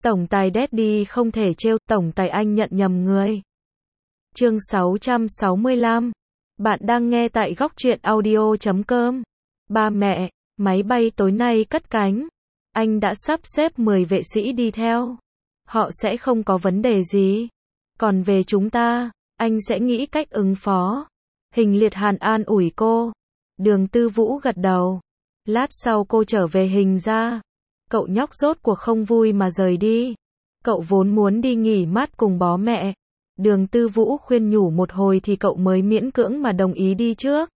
Tổng tài Daddy không thể trêu, tổng tài anh nhận nhầm người. Chương 665. Bạn đang nghe tại góc truyện audio.com. Ba mẹ, máy bay tối nay cất cánh. Anh đã sắp xếp 10 vệ sĩ đi theo. Họ sẽ không có vấn đề gì. Còn về chúng ta, anh sẽ nghĩ cách ứng phó. Hình Liệt Hàn an ủi cô. Đường Tư Vũ gật đầu. Lát sau cô trở về Hình ra. Cậu nhóc rốt cuộc không vui mà rời đi. Cậu vốn muốn đi nghỉ mát cùng bố mẹ. Đường Tư Vũ khuyên nhủ một hồi thì cậu mới miễn cưỡng mà đồng ý đi trước.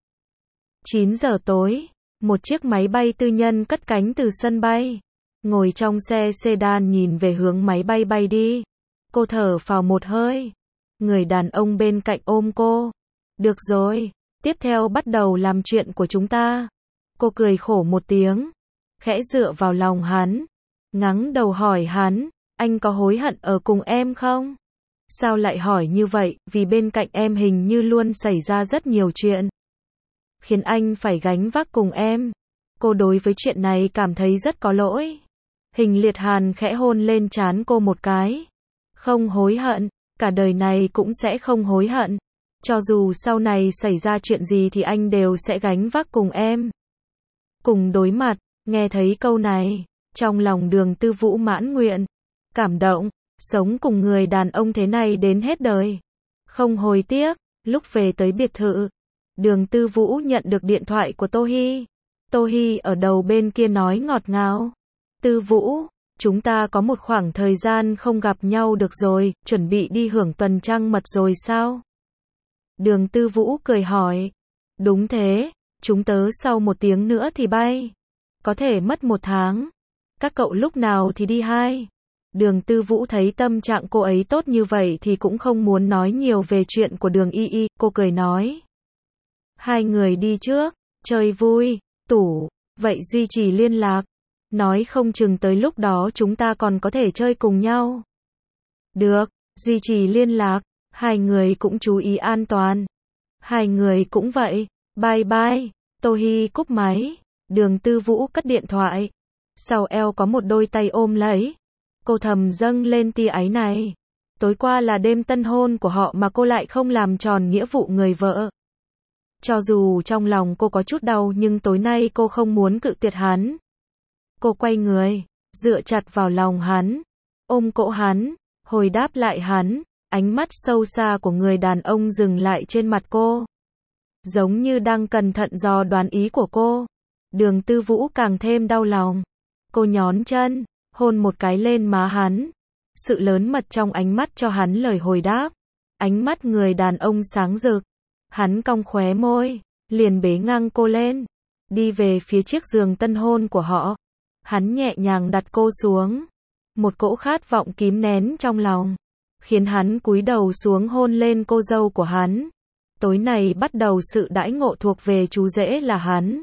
9 giờ tối, một chiếc máy bay tư nhân cất cánh từ sân bay. Ngồi trong xe sedan nhìn về hướng máy bay bay đi. Cô thở phào một hơi. Người đàn ông bên cạnh ôm cô. Được rồi, tiếp theo bắt đầu làm chuyện của chúng ta. Cô cười khổ một tiếng. Khẽ dựa vào lòng hắn. Ngắng đầu hỏi hắn, anh có hối hận ở cùng em không? Sao lại hỏi như vậy, vì bên cạnh em hình như luôn xảy ra rất nhiều chuyện. Khiến anh phải gánh vác cùng em. Cô đối với chuyện này cảm thấy rất có lỗi. Hình Liệt Hàn khẽ hôn lên trán cô một cái. Không hối hận, cả đời này cũng sẽ không hối hận. Cho dù sau này xảy ra chuyện gì thì anh đều sẽ gánh vác cùng em. Cùng đối mặt, nghe thấy câu này, trong lòng Đường Tư Vũ mãn nguyện. Cảm động, sống cùng người đàn ông thế này đến hết đời. Không hối tiếc, lúc về tới biệt thự. Đường Tư Vũ nhận được điện thoại của Tô Hi. Tô Hi ở đầu bên kia nói ngọt ngào. Tư Vũ, chúng ta có một khoảng thời gian không gặp nhau được rồi, chuẩn bị đi hưởng tuần trăng mật rồi sao? Đường Tư Vũ cười hỏi. Đúng thế, chúng tớ sau 1 tiếng nữa thì bay. Có thể mất 1 tháng. Các cậu lúc nào thì đi hai? Đường Tư Vũ thấy tâm trạng cô ấy tốt như vậy thì cũng không muốn nói nhiều về chuyện của Đường Y Y, cô cười nói. Hai người đi trước, chơi vui, tủ, vậy duy trì liên lạc. Nói không chừng tới lúc đó chúng ta còn có thể chơi cùng nhau. Được, duy trì liên lạc, hai người cũng chú ý an toàn. Hai người cũng vậy, bye bye. Tô Hi cúp máy, Đường Tư Vũ cất điện thoại. Sau eo có một đôi tay ôm lấy. Cô thầm dâng lên tia áy này. Tối qua là đêm tân hôn của họ mà cô lại không làm tròn nghĩa vụ người vợ. Cho dù trong lòng cô có chút đau nhưng tối nay cô không muốn cự tuyệt hắn. Cô quay người, dựa chặt vào lòng hắn, ôm cổ hắn, hồi đáp lại hắn, ánh mắt sâu xa của người đàn ông dừng lại trên mặt cô. Giống như đang cẩn thận dò đoán ý của cô. Đường Tư Vũ càng thêm đau lòng. Cô nhón chân, hôn một cái lên má hắn. Sự lớn mật trong ánh mắt cho hắn lời hồi đáp. Ánh mắt người đàn ông sáng rực. Hắn cong khóe môi, liền bế ngang cô lên, đi về phía chiếc giường tân hôn của họ. Hắn nhẹ nhàng đặt cô xuống. Một cỗ khát vọng kìm nén trong lòng, khiến hắn cúi đầu xuống hôn lên cô dâu của hắn. Tối này bắt đầu sự đãi ngộ thuộc về chú rể là hắn.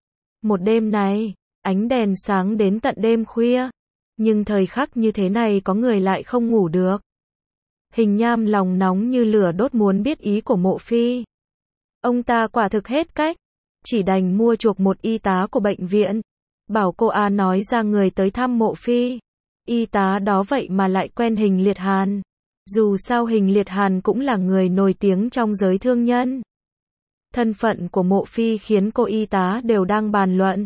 Một đêm này, ánh đèn sáng đến tận đêm khuya. Nhưng thời khắc như thế này có người lại không ngủ được. Hình Nham lòng nóng như lửa đốt muốn biết ý của Mộ Phi. Ông ta quả thực hết cách. Chỉ đành mua chuộc một y tá của bệnh viện. Bảo cô nói ra người tới thăm Mộ Phi. Y tá đó vậy mà lại quen Hình Liệt Hàn. Dù sao Hình Liệt Hàn cũng là người nổi tiếng trong giới thương nhân. Thân phận của Mộ Phi khiến cô y tá đều đang bàn luận.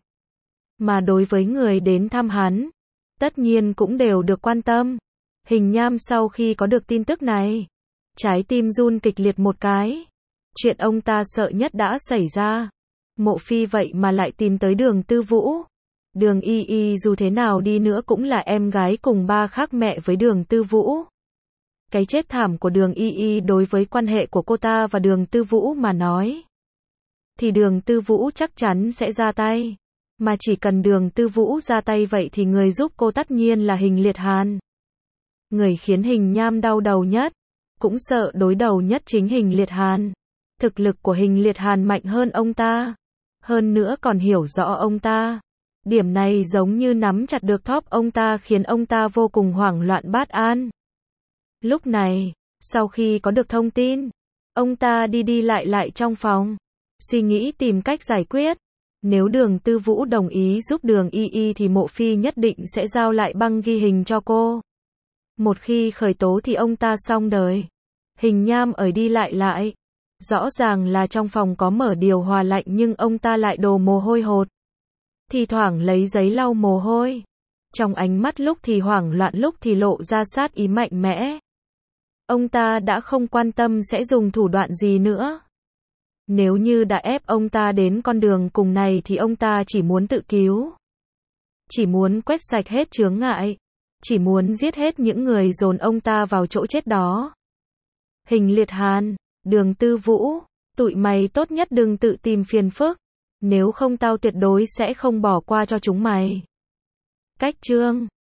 Mà đối với người đến thăm hắn, tất nhiên cũng đều được quan tâm. Hình Nham sau khi có được tin tức này, trái tim run kịch liệt một cái. Chuyện ông ta sợ nhất đã xảy ra. Mộ Phi vậy mà lại tìm tới Đường Tư Vũ. Đường Y Y dù thế nào đi nữa cũng là em gái cùng ba khác mẹ với Đường Tư Vũ. Cái chết thảm của Đường Y Y đối với quan hệ của cô ta và Đường Tư Vũ mà nói, thì Đường Tư Vũ chắc chắn sẽ ra tay. Mà chỉ cần Đường Tư Vũ ra tay vậy thì người giúp cô tất nhiên là Hình Liệt Hàn. Người khiến Hình Nham đau đầu nhất, cũng sợ đối đầu nhất chính Hình Liệt Hàn. Thực lực của Hình Liệt Hàn mạnh hơn ông ta. Hơn nữa còn hiểu rõ ông ta. Điểm này giống như nắm chặt được thóp ông ta khiến ông ta vô cùng hoảng loạn bất an. Lúc này, sau khi có được thông tin, ông ta đi lại trong phòng, suy nghĩ tìm cách giải quyết. Nếu Đường Tư Vũ đồng ý giúp Đường Y Y thì Mộ Phi nhất định sẽ giao lại băng ghi hình cho cô. Một khi khởi tố thì ông ta xong đời. Hình nham ở đi lại. Rõ ràng là trong phòng có mở điều hòa lạnh nhưng ông ta lại đổ mồ hôi hột. Thì thoảng lấy giấy lau mồ hôi. Trong ánh mắt lúc thì hoảng loạn lúc thì lộ ra sát ý mạnh mẽ. Ông ta đã không quan tâm sẽ dùng thủ đoạn gì nữa. Nếu như đã ép ông ta đến con đường cùng này thì ông ta chỉ muốn tự cứu. Chỉ muốn quét sạch hết chướng ngại. Chỉ muốn giết hết những người dồn ông ta vào chỗ chết đó. Hình Liệt Hàn, Đường Tư Vũ, tụi mày tốt nhất đừng tự tìm phiền phức. Nếu không tao tuyệt đối sẽ không bỏ qua cho chúng mày. Cách chương